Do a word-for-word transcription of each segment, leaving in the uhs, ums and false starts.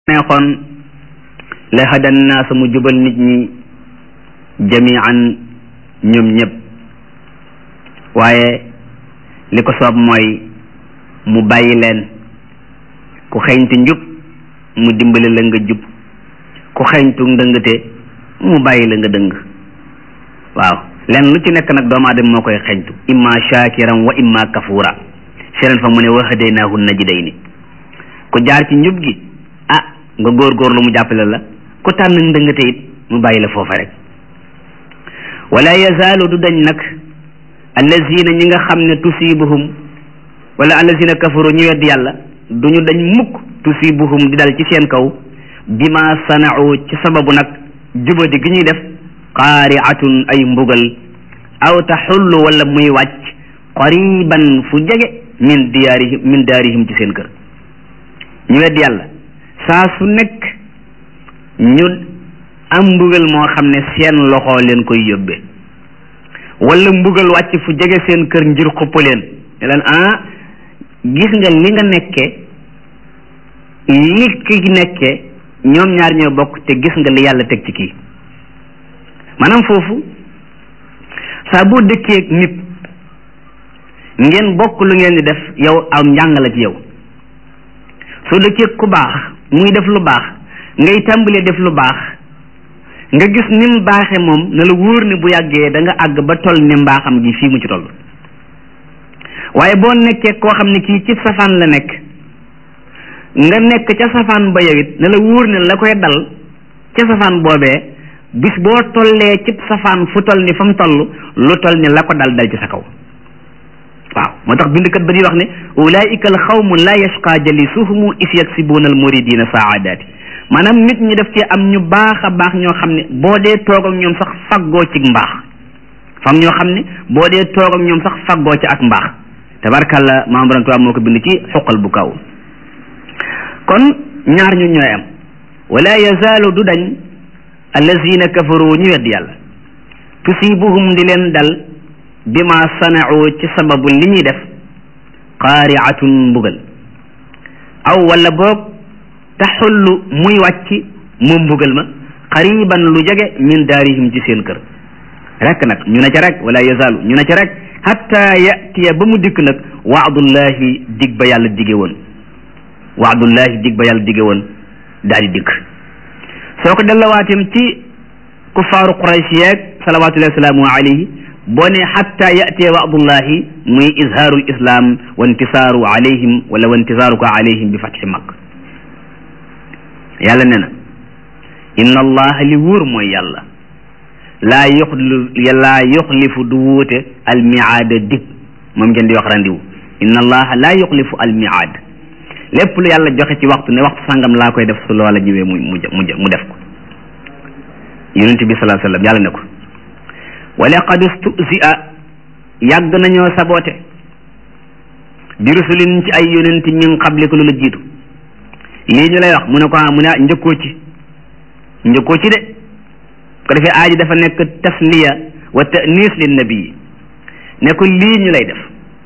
neexoon la hadan naas mu jubal nit ñi jamian ñoom ñëpp waaye li ko soob mooy mu bàyyi leen ku xeeñtu njub mu dimbali la nga jub ku xeeñtu ndëngate mu bàyyi la nga dëng waaw leen lu ci nekk nag doomu aadama moo koy xeeñtu imma shakiran wa imma kafura feneen fa mu ne wa hadaynaahu najdayni ku jaar ci njub gi ah nga góorgóorlu mu jàppale la ku tànn ndëngate it mu bàyyi la foofa rek wala yazaalu du dañ nag allazina ñi nga xam ne tusibuhum wala allazina kafaru ñu weddi yàlla duñu dañ mukk tusibuhum di dal ci seen kaw bima sana'u ci sababu nag jubadi gi ñuy def qaari'atun ay mbugal aw taxullu wala muy wàcc qariban fu jege min diyaarihim min daarihim ci seen kër ñu weddi yàlla saa su nekk ñu am mbugal moo xam ne seen loxo leen koy yóbbe wala mbugal wàcc fu jege seen kër ngir xupp leen ne leen ah gis nga li nga nekke li ki nekke ñoom ñaar ñoo bokk te gis nga li yàlla teg ci kii maanaam foofu saa boo dëkkee nit ngeen bokk lu ngeen di def yow am njàng la ci yow soo dëkkee ku baax muy def lu baax ngay tàmbalee def lu baax nga gis ni mu baaxee moom na la wóor ne bu yàggee da nga àgg ba toll ne mbaaxam gi fii mu ci toll waaye boo nekkee koo xam ne kii ci safaan la nekk nga nekk ca safaan ba yow it na la wóor ne la koy dal ca safaan boobee bis boo tollee ci safaan fu toll ni fa mu toll lu toll ni la ko dal dal ci sa kaw waaw moo tax bindkat ba di wax ne ulaika al xawmu la yashqa jalisuhumu is yaksibuna al muridina saadaati maanaam nit ñi def ci am ñu baax a baax ñoo xam ne boo dee toog ak ñoom sax faggoo ci mbaax fam ñoo xam ne boo dee toog ak ñoom sax faggoo ci ak mbaax tabarkàlla maam Borom Tuubaa moo ko bind ci xuqal bu kaw kon ñaar ñu ñooy am wala yazaalu du dañ allazina kafaru ñu wedd yàlla tusibuhum di leen dal bima sana'u ci sababu li ñuy def qaari'atun mbugal aw wala boog taxullu muy wàcc moom mbugal ma qariban lu jege min daarihim ci seen kër rek nag ñu ne ca rek wala yazaalu ñu ne ca rek hatta yatiya ba mu dikk nag waadullahi dig ba yàlla dige woon waadullahi dig ba yàlla dige woon daal di dikk soo ko dellawaatem ci kuffaaru quraysh yeeg salawatullahi wa salaamu alayhi boo ne xatta yatee waadullahi muy izhaaru lislam wa intisaaru alayhim wala wa intisaaruka alayhim bi fatxi mag yàlla nee na inna allaha li wóor mooy yàlla laa yoxli laa yoxlifu du wuute almiaada dig moom ngeen di wax randiwu inna allaha laa yoxlifu almiaad lépp lu yàlla joxe ci waxtu ne waxtu sàngam laa koy def su loola ñëwee mu mu mu def ko yonent bi sallallahu alayhi wa sallam yàlla ne ko wa laqad stu'zi'a yàgg nañoo saboote bi rusulin ci ay yonent min qablika lu la jiitu lii ñu lay wax mu ne ko mu ne njëkkoo ci njëkkoo ci de ko defee aaji dafa nekk tasliya wa ta'nis lin nabi ne ko lii ñu lay def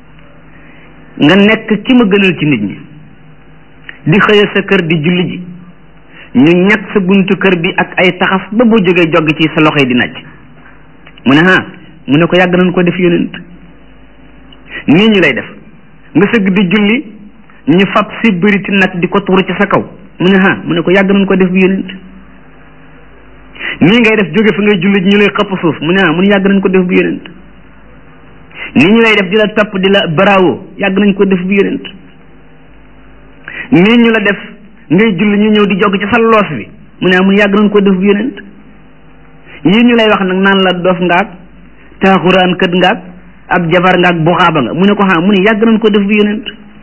nga nekk ki ma gënal ci nit ñi di xëya sa kër di julli ji ñu ñag sa buntu kër bi ak ay taxaf ba boo jógee jogg ci sa loxo yi di nàcc mu ne ah mu ne ko yàgg nañ ko def yonent nii ñu lay def nga sëgg di julli ñu fab si bëriti nag di ko tuuru ci sa kaw mu ne ah mu ne ko yàgg nañ ko def yonent nii ngay def jóge fa ngay julli ñu lay xëpp suuf mu ne ah mu ne yàgg nañ ko def bu yonent nii ñu lay def di la topp di la bravo yàgg nañ ko def bu yonent nii ñu la def ngay julli ñu ñëw di jog ci sa loos bi mu ne ah mu ne yàgg nañ ko def bu yonent yii ñu lay wax nag naan la dof ngaak taaxuraan kët ngaak ab jabar ngaak buxaaba nga mu ne ko xam mu ne yàgg nañ ko def bu yonent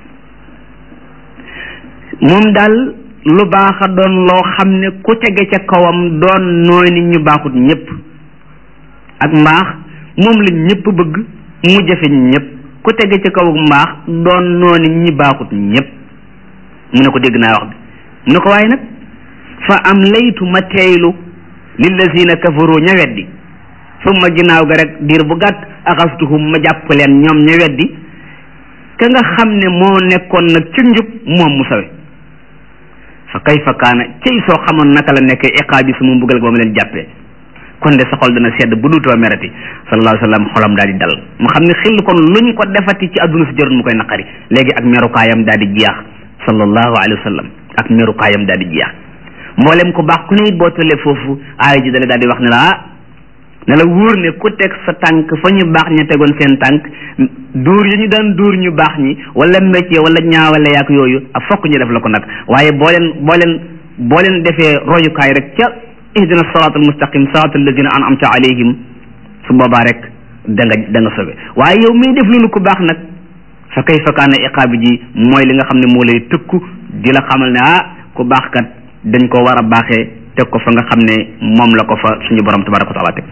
moom daal lu baax a doon loo xam ne ku tege ca kawam doon nooy ni ñu baaxut ñëpp ak mbaax moom la ñëpp bëgg mu jafe ñëpp ku tege ca kaw mbaax doon noo ni ñi baaxut ñëpp mu ne ko dégg naa wax bi mu ne ko waaye nag fa am laytu ma teeylu lillazina kafaru ña weddi summa ginnaaw ga rek diir bu gàtt axastuhum ma jàpp leen ñoom ña weddi ka nga xam ne moo nekkoon nag ci njub moom mu sawe fa kayfa kaana cey soo xamoon naka la nekkee iqaabi su mu mbugal ba ma leen jàppee kon de sa xol dana sedd bu duutoo merati sallallahu alayhi wa sallam xolam daal di dal mu xam ne xel kon luñ ko defati ci àdduna si jarul mu koy naqari léegi ak merukaayam daal di jeex sallallahu alayhi wa sallam ak merukaayam daal di jeex mboolem ko baax ku ne it boo tollee foofu aaya ji dale daal di wax ne la ah ne la wóor ne ku teg sa tànk fa ñu baax ña tegoon seen tànk dóor yi ñu daan dóor ñu baax ñi wala métier wala ñaawale yaak yooyu ak fokk ñu def la ko nag waaye boo leen boo leen boo leen defee royukaay rek ca ihdina siraatal mustaqim siraatal lazina an'amta alayhim su boobaa rek da nga da nga sobe waaye yow miy def loolu ku baax nag fa kayfa kaana iqaabi ji mooy li nga xam ne moo lay tëkku di la xamal ne ah ku baax kat dañ ko war a baaxee teg ko fa nga xam ne moom la ko fa suñu borom tabaraka wa taala teg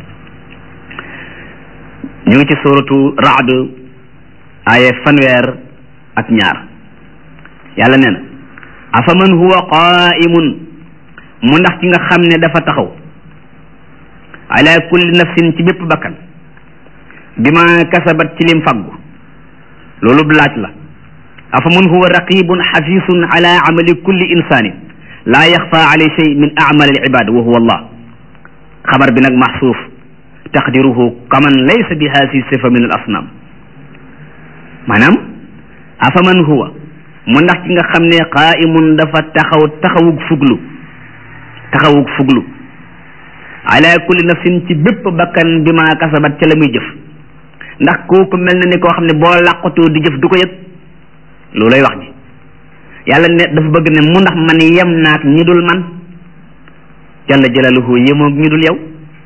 ñu ngi ci suratu Ra'd aaye fanweer ak ñaar yàlla nee na afaman huwa qaa'imun mu ndax ci nga xam ne dafa taxaw ala kulli nafsin ci bépp bakkan bima kasabat ci lim faggu loolu laaj la afaman huwa raqibun xafisun ala amali kulli insanin laa yaxfa alay shay min amal al ibad wa huwa allah xabar bi nag maxsuuf taqdiruhu kaman laysa bi haasi sifa min al asnam maanaam afaman huwa mu ndax ci nga xam ne qaa'imun dafa taxaw taxawug fuglu taxawug fuglu ala kulli nafsin ci bépp bakkan bi ma kasabat ca la muy jëf ndax kooku mel na ni koo xam ne boo làqatoo di jëf du ko yëg loolay wax ji yàlla ne dafa bëgg ne mu ndax man yem naak ñi dul man jalla jalaluhu yemoog ñi dul yow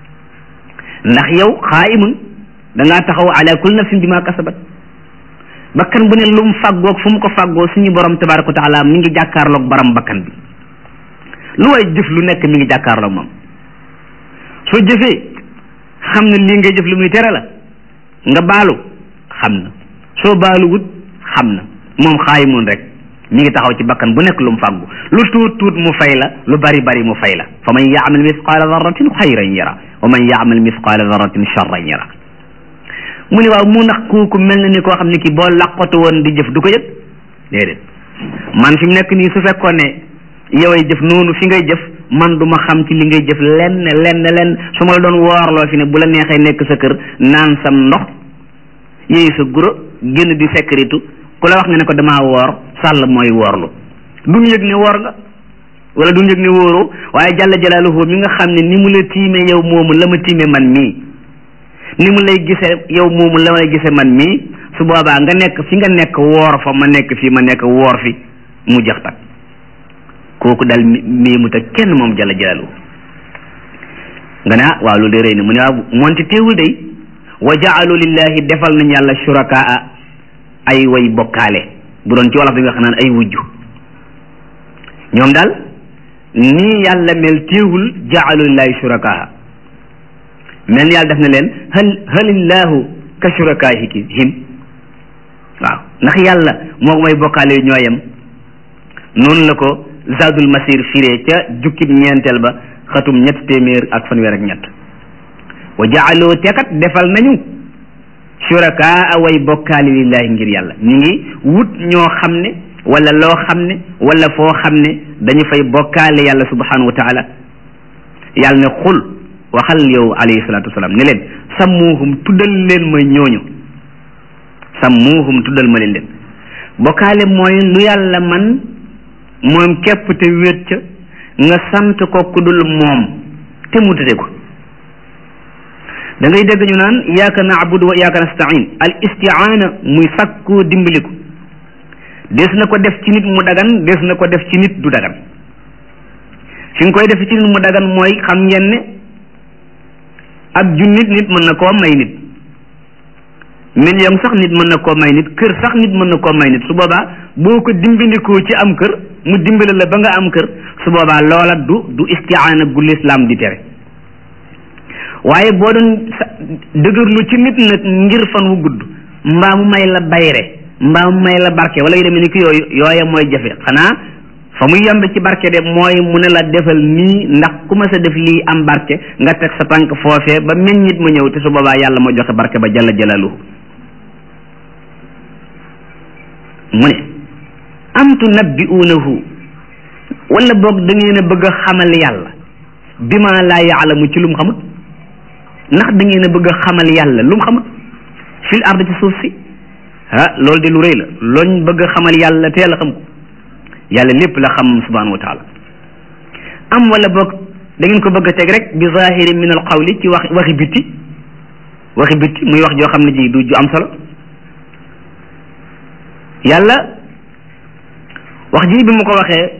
ndax yow qaa'imun da ngaa taxaw ala kulli nafsin bi ma kasabat bakkan bu ne lu mu fàggoog fu mu ko fàggoo suñu borom tabaraka wa taala mi ngi jàkkaarloog baram bakkan bi lu way jëf lu nekk mi ngi jàkkaarloog moom soo jëfee xam na lii ngay jëf lu muy tere la nga baalu xam na soo baaluwut xam na moom xaayimun rek mi ngi taxaw ci bakkan bu nekk lu mu fàggu lu tuut tuut mu fay la lu bari bari mu fay la fa man yaamal misqaala darratin xayran yara wa man yaamal misqaala darratin charran yara mu ne waaw mu ndax kooku mel na ni koo xam ne ki boo làqatu woon di jëf du ko yëg déedéet man fi mu nekk nii su fekkoon ne yoway jëf noonu fi ngay jëf man du ma xam ci li ngay jëf lenn lenn lenn su ma la doon woorloo fi ne bu la neexee nekk sa kër naan sam ndox yéeyu sa guro génn di sécurité ku la wax nga ne ko damaa woor sàll mooy woorlu duñ yëg ne woor nga wala duñ yëg ne wóoroo waaye jalla jalaaluhu mi nga xam ne ni mu la tiime yow moomu la ma tiime man mii ni mu lay gisee yow moomu la may gisee man mii su boobaa nga nekk fi nga nekk woor fa ma nekk fii ma nekk woor fi mu jeex tak kooku daal mii mu ta kenn moom jalla jalaaluhu nga ne ah waaw loolu de rëy na mu ne waaw moonte teewul day wa jaalu lillahi defal nañ yàlla shurakaa ay way bokkaale bu doon ci wolof bi nga xam naan ay wujju ñoom daal nii yàlla mel teewul jaalu lillahi shurakaa mel ni yàlla def na leen hal halillahu ka shurakaihim waaw ndax yàlla moo may bokkaale yu ñooyam noonu la ko zadul masir firee ca jukkib ñeenteel ba xatum ñett téeméer ak fanweer ak ñett wa jaaloo tekat defal nañu shurakaa way bokkaale lillahi ngir yàlla ñu ngi wut ñoo xam ne wala loo xam ne wala foo xam ne dañu fay bokkaale yàlla subhanahu wa taala yàlla ne xul waxal yow alayhi salatu wasalaam ne leen sammuhum tuddal leen ma ñooñu sammuhum tuddal ma leen leen bokkaale mooy lu yàlla man moom képp te wéet ca nga sant ko ku dul moom te mu tëddee ko da ngay dégg ñu naan iyyaka na'budu wa iyyaka nasta'in al isti'aana muy sàkkoo dimbaliku des na ko def ci nit mu dagan des na ko def ci nit du dagan fi nga koy def ci nit mu dagan mooy xam ngeen ne ab junnit nit mën na koo may nit million sax nit mën na koo may nit kër sax nit mën na koo may nit su boobaa boo ko dimbindikoo ci am kër mu dimbale la ba nga am kër su boobaa loola du du isti'aana gu lislaam di tere waaye boo doon dëgërlu ci nit nag ngir fan wu gudd mbaa mu may la bayre mbaa mu may la barke wala yu demee ni ki yooyu yooya mooy jafe xanaa fa muy yomb ci barke de mooy mu ne la defal nii ndax ku ma sa def lii am barke nga teg sa tànk foofee ba meññit ma ñëw te su boobaa yàlla ma joxe barke ba jalla jalaaluhu mu ne am tunabbi'uunahu wala boog da ngeen a bëgg a xamal yàlla bima laa yaalamu ci lu mu xamut ndax da ngeen a bëgg a xamal yàlla lu mu xamut fil ard ci suuf si ah loolu de lu rëy la looñ bëgg a xamal yàlla te yàlla xam ko yàlla lépp la xam subhanahu wa taala am wala boog da ngeen ko bëgg a teg rek bi zahiri min al qawli ci wax waxi bitti waxi bitti muy wax joo xam ne ji du ju am solo yàlla wax ji bi mu ko waxee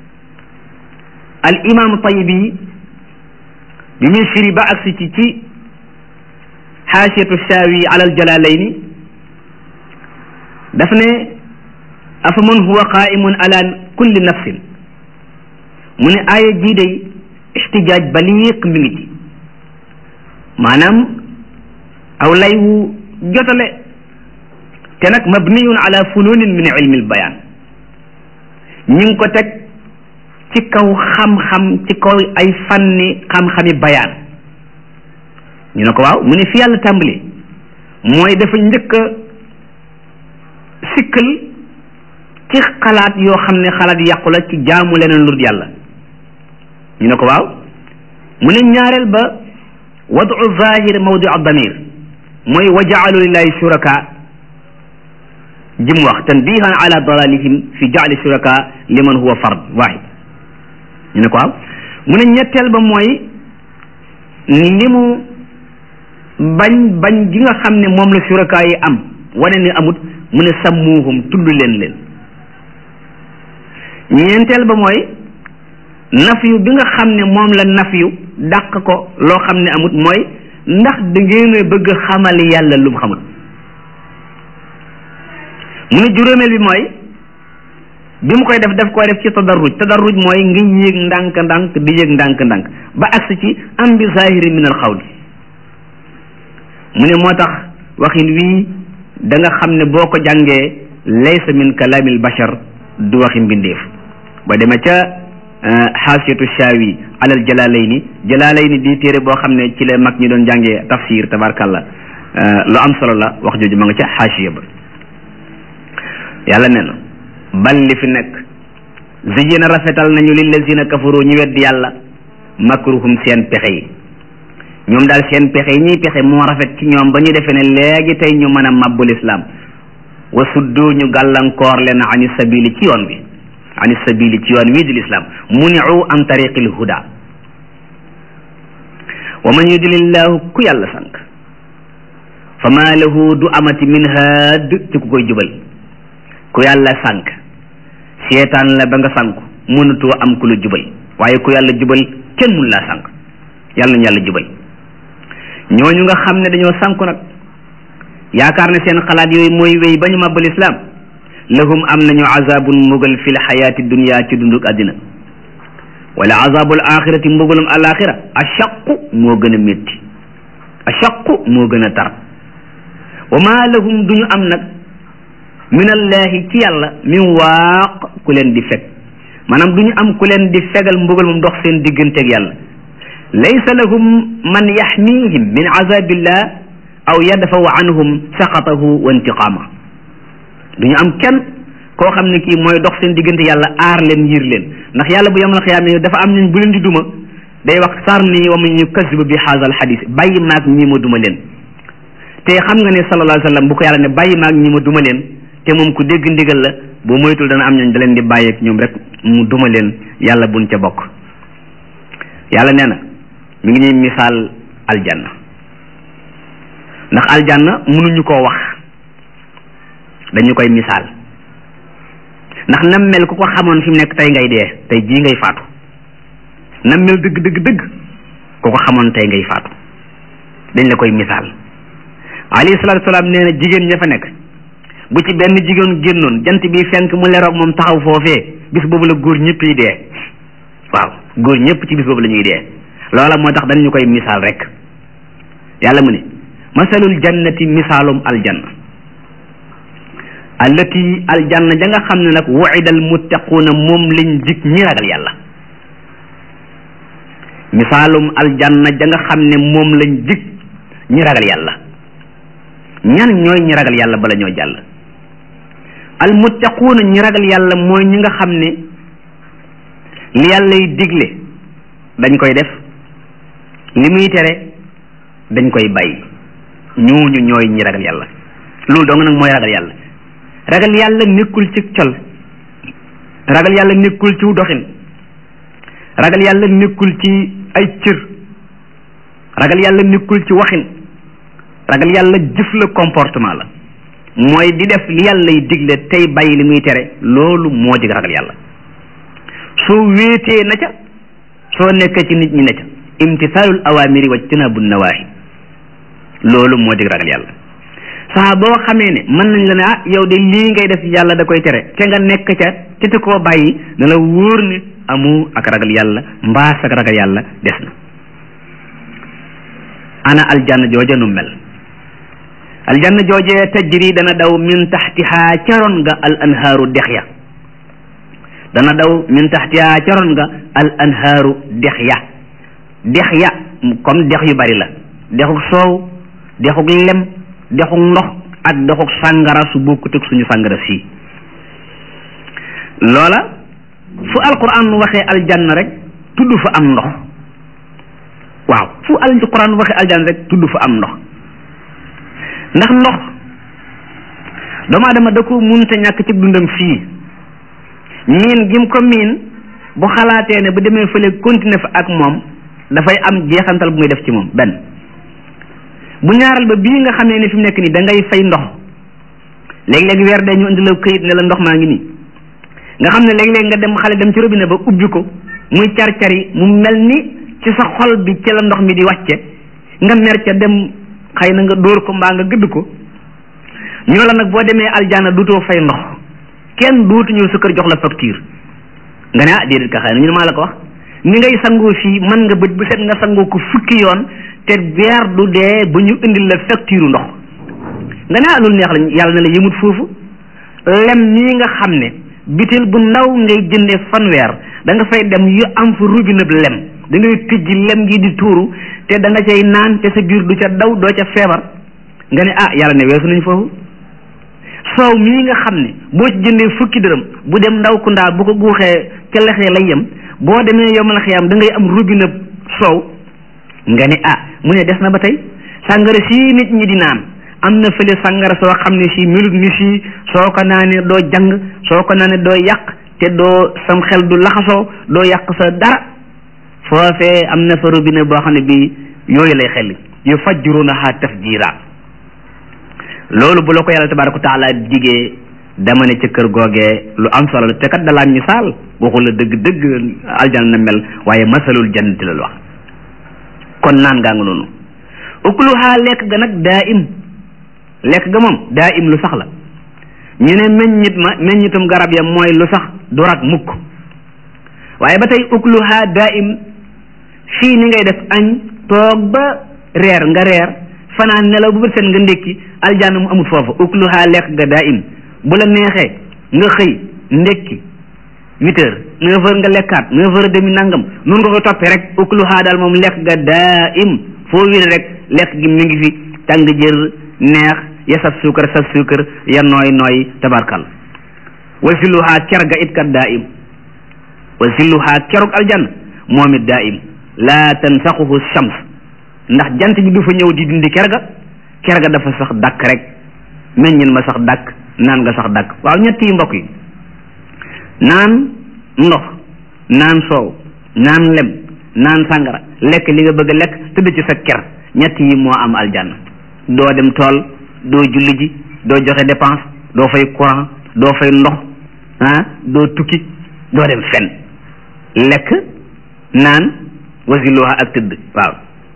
al imam tayibi bi muy firi ba agsi ci ci xaasiyatu shaawi ala al jalalayni daf ne afa man huwa qaimun ala kulli nafsin mu ne aaya jii day ixtijaaj baliiq mi ngi ci maanaam aw lay wu jotale te nag mabniyun ala fununin min ilmi albayaan ñu ngi ko teg ci kaw xam-xam ci kaw ay fanni xam-xami bayaan ñu ne ko waaw mu ne fi yàlla tàmbali mooy dafa njëkk a sikkal ci xalaat yoo xam ne xalaat yàqu la ci jaamu leneen lu dul yàlla ñu ne ko waaw mu ne ñaareel ba wadu zahir mawdi damir mooy wa jaalu lillahi shuraka jim wax tanbihan ala dalalihim fi jaali shuraka liman huwa fard wahid ñu ne ko waaw mu ne ñetteel ba mooy li mu bañ bañ gi nga xam ne moom la shuraka yi am wane ne amut mu ne sammuhum tudd leen leen ñeenteel ba mooy nafiyu bi nga xam ne moom la nafiyu dàq ko loo xam ne amut mooy ndax da ngeen a bëgg xamal yàlla lu mu xamul mu ne juróomeel bi mooy bi mu koy def daf koy def ci tadarruj tadarruj mooy nga yéeg ndànk ndànk di yéeg ndànk ndànk ba agsi ci am bi zahiri min al xawli mu ne moo tax waxin wii da nga xam ne boo ko jàngee laysa min kalaamil bashar du waxi mbindeef ba demee ca xaasiyatu shaawi alal jalaalayni jalaalayni di téere boo xam ne ci la mag ñi doon jàngee tafsir tabarkalla lu am solo la wax jooju ma nga ca xaasiya ba yàlla nee na bal li fi nekk ziyina rafetal nañu lillazina kafaru ñu weddi yàlla makruhum seen pexe yi ñoom daal seen pexe yi ñuy pexe moo rafet ci ñoom ba ñu defee ne léegi tey ñu mën a mabbul islam wa suddu ñu gàllankoor leen ani sabili ci yoon bi ani sabili ci yoon wii di l'islam muniu an tariqil huda wa man yudlillahu ku yàlla sànq fa ma lahu du amati min haad ci ku koy jubal ku yàlla sànq seetaan la ba nga sànku mënatoo am ku la jubal waaye ku yàlla jubal kenn mun laa sànq yàlla nañu yàlla jubal ñooñu nga xam ne dañoo sànku nag yaakaar ne seen xalaat yooyu mooy wéy ba ñu màbbal islam lahum am nañu azabun mbugal fi l xayaati dunia ci dunduk àddina wala azabul axirati mbugalum alaxira ashaqu moo gën a métti ashaqu moo gën a tar wa ma lahum duñu am nag min allahi ci yàlla min waaq ku leen di fekk maanaam duñu am ku leen di fegal mbugal moom dox seen digganteeg yàlla laysa lahum man yaxmihim min azabillah aw yadfaw anhum saqatahu wa intiqama duñu am kenn koo xam ne kii mooy dox seen diggante yàlla aar leen yiir leen ndax yàlla bu yamal xiyaama dafa am ñun bu leen di duma day wax sarni wa man yukazzibu bi haazal hadis bàyyi maag ñi ma duma leen te xam nga ne sallallahu alayhi wa sallam bu ko yàlla ne bàyyi maag ñi ma duma leen te moom ku dégg ndigal la boo moytul dana am ñooñ da leen di bàyyeeg ñoom rek mu duma leen yàlla buñ ca bokk yàlla nee na mi ngi ñuy misaal aljanna ndax aljanna mënuñu koo wax dañu koy misaal ndax nam mel ku ko xamoon fi mu nekk tey ngay dee tey jii ngay faatu nam mel dëgg dëgg dëgg ku ko xamoon tey ngay faatu dañ la koy misaal alayhi salaatu salaam nee na jigéen ña fa nekk bu ci benn jigéen génnoon jant bi fenk mu leroog moom taxaw foofee bis boobu la góor ñëpp yi dee waaw góor ñëpp ci bis boobu la ñuy dee loola moo tax dañu koy misaal rek yàlla mu ne masalul jannati misaalum aljanna allati aljanna ja nga xam ne nag wu'idal muttaquuna moom lañ jig ñi ragal yàlla misaalum aljanna ja nga xam ne moom lañ jig ñi ragal yàlla ñan ñooy ñi ragal yàlla bala ñoo jàll al muttaquuna ñi ragal yàlla mooy ñi nga xam ne li yàllay digle dañ koy def li muy tere dañ koy bàyyi ñooñu ñooy ñi ragal yàlla loolu dong nag mooy ragal yàlla ragal yàlla nekkul ci col ragal yàlla nekkul ci doxin ragal yàlla nekkul ci ay cër ragal yàlla nekkul ci waxin ragal yàlla jëf la comportement la mooy di def li yàlla yi digle tey bàyyi li muy tere loolu moo dig ragal yàlla soo wéetee na ca soo nekkee ci nit ñi na ca imtisaalul awaamiri wa jtinaabu nawaahi loolu moo dig ragal yàlla saa boo xamee ne mën nañ la ne ah yow de lii ngay def yàlla da koy tere te nga nekk ca te te koo bàyyi na la wóor ne amu ak ragal yàlla mbaas ak ragal yàlla des na ana aljanna jooje nu mel aljanna jooje tajri dana daw min taxtiha caroon nga al anhaaru dex ya dana daw min taxtiha caroon nga al anhaaru dex ya dex ya comme dex yu bari la dexuk soow dexuk lem dexuk ndox ak dexuk sàngara su bokkut ak suñu sàngara sii loola fu alquran waxee aljanna rek tudd fa am ndox waaw fu alquran waxee aljanna rek tudd fa am ndox ndax ndox doomu aadama da ko munta ñàkk ci dundam fii miin gim ko miin bu xalaatee ne bu demee fële continuer fa ak moom dafay am jeexantal bu muy def ci moom benn bu ñaaral ba bii nga xamee ne fi mu nekk nii da ngay fay ndox léeg-léeg weer dee ñu indi la këyit ne la ndox maa ngi nii nga xam ne léeg-léeg nga dem xale dem ci robinet ba ubbi ko muy car-cari mu mel ni ci sa xol bi ci la ndox mi di wàcce nga mer ca dem xëy na nga dóor ko mbaa nga gëdd ko ñoo la nag boo demee aljana duutoo fay ndox kenn duutu ñëw sa kër jox la facture nga ne ah déedéet ka xëy na ñu ne maa la ko wax ni ngay sangoo fii mën nga bët bu set nga sangoo ko fukki yoon te weer du dee bu ñu indil la facture ndox nga ne ah loolu neex la yàlla na la yëmut foofu lem nii nga xam ne bitil bu ndaw ngay jëndee fanweer da nga fay dem yu am fa robinet lem da ngay tijji lem gi di tuuru te da nga cay naan te sa biir du ca daw doo ca feebar nga ne ah yàlla ne weesu nañ foofu soow mii nga xam ne boo ci jëndee fukki dërëm bu dem ndaw ku ndaa bu ko guuxee ca lexee lay yem boo demee yomal xiyam da ngay am robinet soow nga ne ah mu ne des na ba tey sàngara sii nit ñi di naan am na fële sàngara soo xam ne si melut ni si soo ko naanee doo jàng soo ko naanee doo yàq te doo sam xel du laxasoo doo yàq sa dara foofee am na fa robinet boo xam ne bi yooyu lay xel yu fajjurunaha tafjira loolu bu la ko yàlla tabaraka wa taala digee dama ne ca kër googee lu am solo la te kat dalaa misaal waxu la dëgg dëgg aljanna na mel waaye masalul jannati la wax kon naan gaa nga noonu ukluha lekk ga nag daa im lekk ga moom daa im lu sax la ñu ne meññit ma meññitum garab ya mooy lu sax du rag mukk waaye ba tey ukluha daa im fii ni ngay def añ toog ba reer nga reer fanaan nelaw bu bët seen nga ndékki aljanna mu amul foofu ukluha lekk ga daa im bu la neexee nga xëy ndékki huit heures neuf heures nga lekkaat neuf heures demi nangam noonu nga ko toppee rek ukluha daal moom lekk ga daa im foo wér rek lekk gi mi ngi fi tàng jër neex ya saf suukar saf suukar ya nooy nooy tabarkal wa zilluha ker ga it kat daa im wa zilluha kerug aljanna moom it daa im laa tansaxuhu shams ndax jant bi du fa ñëw di dindi ker ga ker ga dafa sax dàkk rek meññin ma sax dàkk naan nga sax dàkk waaw ñett yi mbokk yi naan ndox naan soow naan lem naan sàngara lekk li nga bëgg a lekk tëdd ci sa ker ñett yi moo am aljanna doo dem tool doo julli ji doo joxe dépense doo fay courant doo fay ndox ah doo tukki doo dem fen lekk naan wasiluha ak tëdd waaw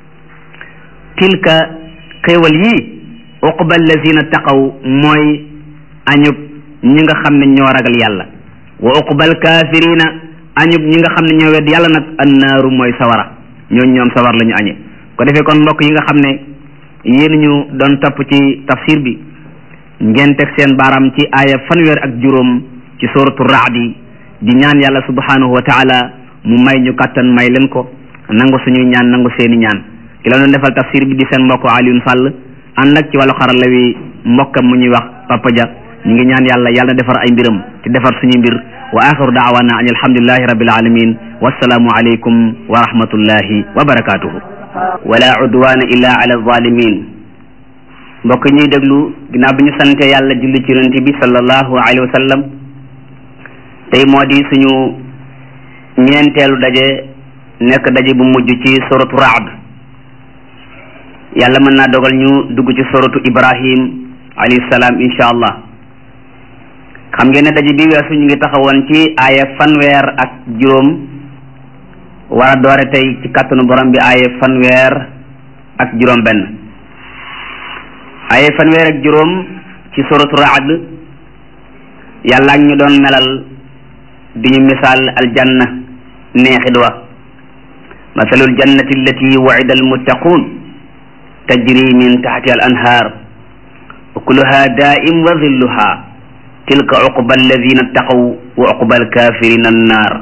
tilka xéewal yii uqba allazina taqaw mooy añub ñi nga xam ne ñoo ragal yàlla wa uqbal kaafirina añub ñi nga xam ne ñoo wedd yàlla nag annaaru mooy sawara ñooñ ñoom sawar la ñu añe ko defee kon mbokk yi nga xam ne yéen ñu doon topp ci tafsir bi ngeen teg seen baaraam ci aaya fanweer ak juróom ci suratu raadi di ñaan yàlla subhanahu wa taala mu may ñu kattan may leen ko nangu suñuy ñaan nangu seeni ñaan ki la doon defal tafsir bi di seen mbokk Alioune Sall ànd ak ci wàllu xarala wi mbokkam mu ñuy wax Papa Dia ñu ngi ñaan yàlla yàlla na defar ay mbiram te defar suñuy mbir wa axiru daawana an alhamdulillahi rabbil alamin wassalaamu aleykum wa rahmatullahi wa barakatuhu. wala udwana illa ala zalimin. mbokk ñuy déglu ginnaaw bi ñu sante yàlla julli ci yonent bi sallallahu alayhi wa sallam tey moo di suñu ñeenteelu daje nekk daje bu mujj ci suratu Ra'd. yàlla mën naa dogal ñu dugg ci suratu Ibrahim alayhi salaam insha allah. xam ngeen ne daje bi weesu ñu ngi taxawoon ci aaya fanweer ak juróom war a doore tey ci kàttanu borom bi aaya fanweer ak juróom benn. aaya fanweer ak juróom ci suratu Ra'd yàlla ak ñu doon melal di ñu misaal aljanna neexit wa masalul jannati allati wa'ida almuttaqun tajri min tahtiha al anhar ukuluha da'im wa dhilluha tilka uqba alladhina ittaqaw wa uqba alkafirina annar.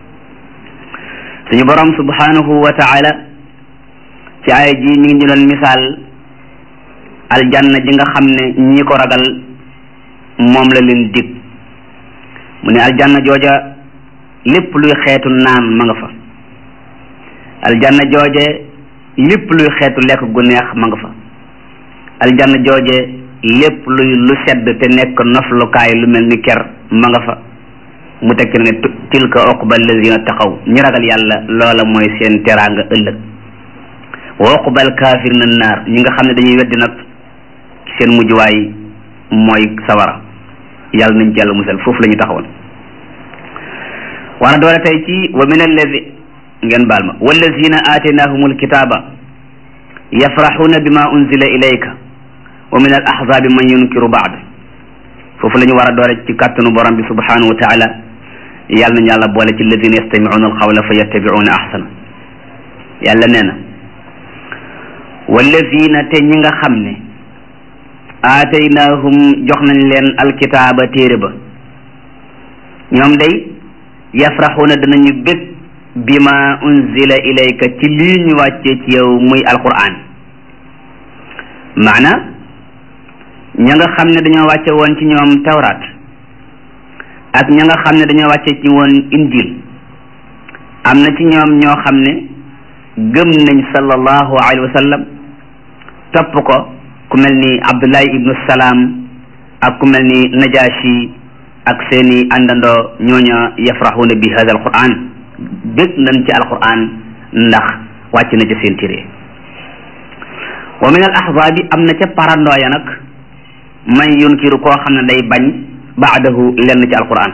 suñu borom subhanahu wa ta'ala ci aaya ji mi ngi ñu doon misaal aljanna ji nga xam ne ñi ko ragal moom la leen dig. mu ne aljanna jooja lépp luy xeetu naan ma nga fa. aljanna jooje lépp luy xeetu lekk gu neex ma nga fa. aljanna jooje lépp luy lu sedd te nekk noflukaay lu mel ni ker ma nga fa. mu tekki ne tilka uqba allazina taqaw ñi ragal yàlla loola mooy seen teraanga ëllëg. wa uqba alkafirina naar ñi nga xam ne dañuy weddi nag seen mujjuwaay mooy sawara. yàlla nañ ci yàlla musal foofu la ñu taxawoon. war a doole tey ci wa min allazi ngeen baal ma wallazina aataynahumul kitaaba yafraxuuna bima unzila ilayka wa min al ahzabi man yunkiru baad. foofu la ñu war a doole ci kàttanu borom bi subhanahu wa taala. yàlla nañu yàlla boole ci allazina yastamicuuna alqawla fa yattabicuuna ahsana. yàlla nee na wallazina te ñi nga xam ne aataynahum jox nañ leen alkitaaba téere ba ñoom day yafraxuuna danañu bég bima unzila ilayka ci lii ñu wàccee ci yow muy alquran. maana ña nga xam ne dañoo wàcce woon ci ñoom tawraat ak ña nga xam ne dañoo wàcce ci woon injil am na ci ñoom ñoo xam ne gëm nañ sallallahu alayhi wa sallam topp ko ku mel ni Abdullahi ibnu Salaam ak ku mel ni Najashi ak seeni àndandoo ñooña yafraxuuna bi hada alquran bég nañ ci alquran ndax wàcc na ci seen téere. wa min al ahzaabi am na ca parandoo ya nag man yunkiru koo xam ne day bañ baadahu lenn ci alquran.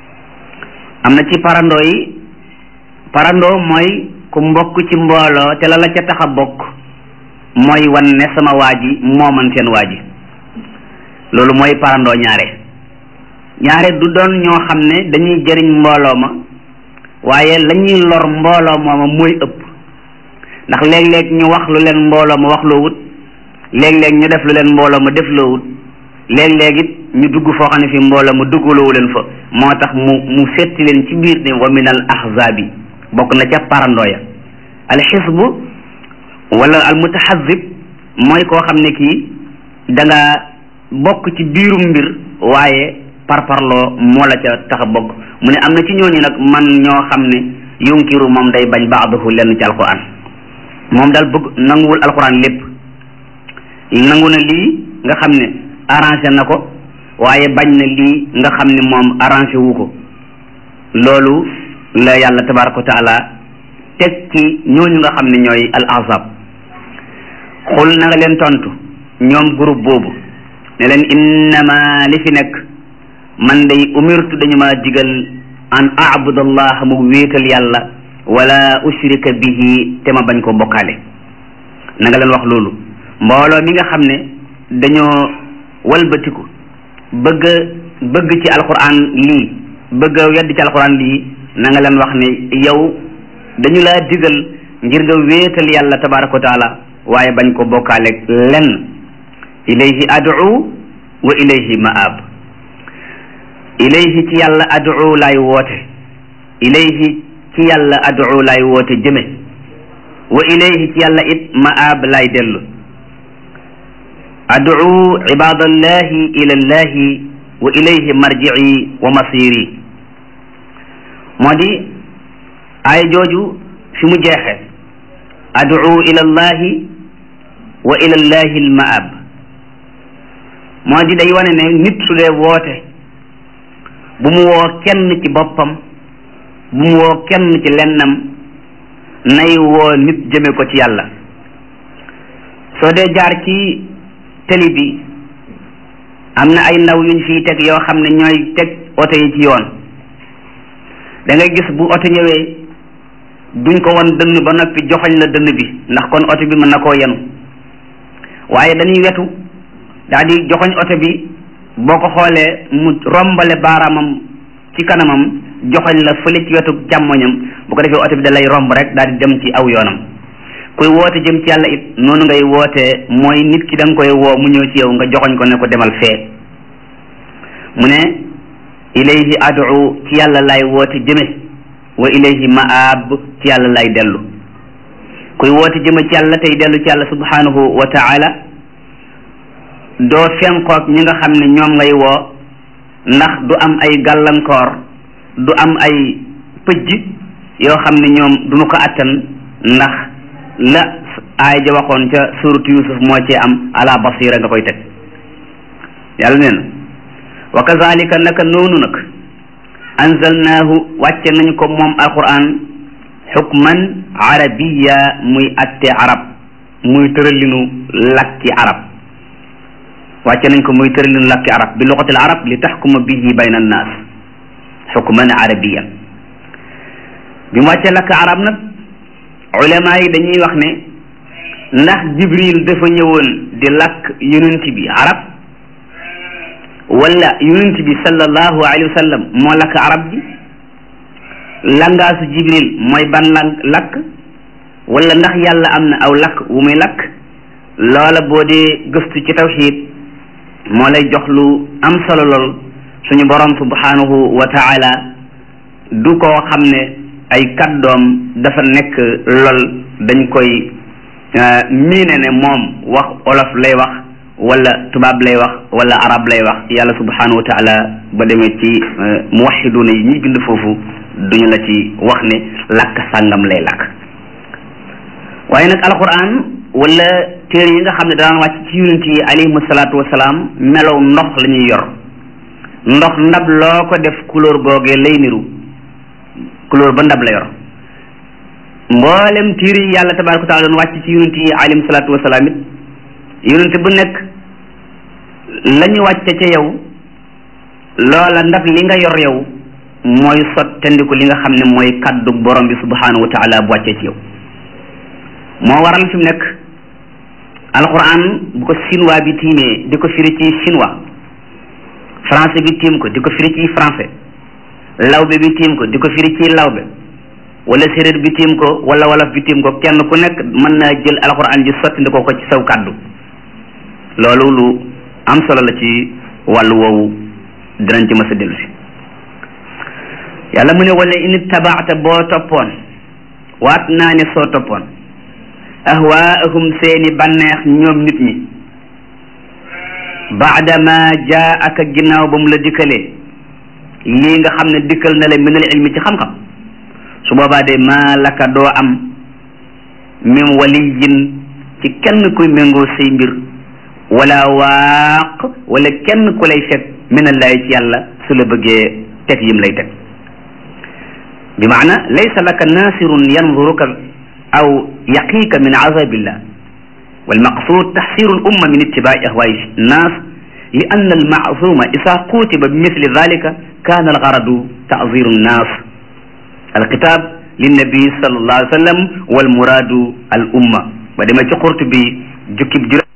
am na ci parandoo yi parandoo mooy ku mbokk ci mbooloo te la la ca tax a bokk mooy wan ne sama waa ji moo man seen waa ji. loolu mooy parandoo ñaare ñaare du doon ñoo xam ne dañuy jëriñ mbooloo ma waaye la ñuy lor mbooloo mooma mooy ëpp. ndax léeg-léeg ñu wax lu leen mbooloo ma wax loo wut léeg-léeg ñu def lu leen mbooloo ma def loo wut léeg-léeg it ñu dugg foo xam ne fi mbooloo ma duggaloowu leen fa moo tax mu mu setti leen ci biir ne wa min al ahzaabi bokk na ca parandoo ya. al xisbu wala al mutaxazib mooy koo xam ne kii da nga bokk ci biirum mbir waaye parparloo moo la ca tax a bokk. mu ne am na ci ñooñu nag man ñoo xam ne yunkiru moom day bañ baadahu lenn ci alquran. moom daal bëgg nanguwul alquran lépp nangu na lii nga xam ne arrangé na ko waaye bañ na lii nga xam ne moom arrangé wu ko. loolu la yàlla tabaraka wa taala teg ci ñooñu nga xam ne ñooy al ahzab. xul na nga leen tontu ñoom groupe boobu ne leen innama li fi nekk man day umirtu dañu ma digal an abudallah mu wéetal yàlla wala ushrika bihi te ma bañ ko bokkaale. na nga leen wax loolu mbooloo mi nga xam ne dañoo walbatiku bëgg bëgg ci alquran lii bëgg wedd ci alquran lii na nga leen wax ne yow dañu laa digal ngir nga wéetal yàlla tabaraka wa taala waaye bañ ko bokkaale lenn. ilayhi ad'u wa ilayhi ma'ab. ilayhi ci yàlla ad'u laay woote ilayhi ci yàlla ad'u laay woote jëme wa ilayhi ci yàlla it ma'ab laay dellu. ad'u ibadallahi ila llahi wa ilayhi marji'i wa masiri. moo di aaya jooju fi mu jeexe ad'u ila allahi wa ila allahi almaab moo di day wane ne nit su dee woote bu mu woo kenn ci boppam bu mu woo kenn ci lennam nay woo nit jëme ko ci yàlla soo dee jaar ci télé bi am na ay ndaw yuñ fiy teg yoo xam ne ñooy teg oto yi ci yoon da ngay gis bu oto ñëwee duñ ko won dënn ba noppi joxoñ la dënn bi ndax kon oto bi mën na koo yenu waaye dañuy wetu daal di joxoñ oto bi boo ko xoolee mu rombale baaraamam ci kanamam joxoñ la fële ci wetu càmmoñam bu ko defee oto bi da lay romb rek daal di dem ci aw yoonam kuy woote jëm ci yàlla it noonu ngay wootee mooy nit ki da nga koy woo mu ñëw ci yow nga joxoñ ko ne ko demal fee mu ne ilayhi ad'u ci yàlla lay woote jëme wa ilayhi ma'ab ci yàlla lay dellu kuy woote jëme ci yàlla tey dellu ci yàlla subhanahu wa ta'ala doo fenkoog ñi nga xam ne ñoom ngay woo ndax du am ay gàllankoor du am ay pëjj yoo xam ne ñoom duñu ko attan ndax la aay ja waxoon ca suratu yusuf moo ci am ala basira nga koy teg yàlla nee na wa kazalika naka noonu nag anzalnaahu wàcce nañu ko moom alquran xukman arabiya muy atte arab muy tëralinu lakki arab wàcce nañ ko muy tëralinu lakki arab bi lugatil arab li taxkuma bihi bayna annaas xukman arabiyan bi mu wàcce lakk arab nag ulama yi dañuy wax ne ndax jibril dafa ñëwoon di lakk yonent bi arab wala yonent bi sallallahu alayhi wa sallam moo lakk arab ji langaasu jibril mooy ban lang lakk wala ndax yàlla am na aw lakk wu muy lakk loola boo dee gëstu ci tawxiid moo lay jox lu am solo lool suñu borom subhanahu wa taala du koo xam ne ay kàddoom dafa nekk lool dañ koy miine ne moom wax olof lay wax wala tubaab lay wax wala arab lay wax yàlla subhanahu wa taala ba demee ci muwahiduna yi ñi bind foofu duñu la ci wax ne làkk sàngam lay làkk waaye nag alquran wala téere yi nga xam ne daan wàcc ci yonent yi alayhimu salaatu wasalaam melow ndox la ñuy yor ndox ndab loo ko def couleur googee lay niru couleur ba ndab la yor mboolem téere yi yàlla tabaaraka wa taala doon wàcc ci yonent yi alayhimu salaatu wasalaam it yonent bu nekk la ñu wàcce ca yow loola ndab li nga yor yow mooy sottandiku li nga xam ne mooy kaddu borom bi subhanahu wa taala bu wàccee ci yow moo waral fi mu nekk alquran bu ko chinois bi tiimee di ko firi ci chinois français bi tiim ko di ko firi ci français lawbe bi tiim ko di ko firi ci lawbe wala séréer bi tiim ko wala wolof bi tiim ko kenn ku nekk mën naa jël alquran ji sottandikoo ko ci saw kaddu loolu lu am solo la ci wàllu woowu dinañ ci mës a dellu si yàlla mu ne wala in tabaata boo toppoon waat naa ne soo toppoon ahwaahum seeni bànneex ñoom nit ñi baadama jaa aka ginnaaw ba mu la dikkalee lii nga xam ne dikkal na la minal ilmi ci xam-xam su boobaa de maa laka doo am min waliyin ci kenn kuy méngoo say mbir wala waaq wala kenn ku lay fekk minallahi ci yàlla su la bëggee teg yim lay teg bi maana laysa laka nasirun yanzuruka aw yaqiika min azabillah walmaqsud taxsiru al umma min ittibaai ahwaai nnas li anna almacsuuma isa qutiba bi misli dalika kana algaradu taziru nnas alkitab linnabi sallallahu alayhi wa sallam walmuradu al umma ba demee ci Qurtubi jukkib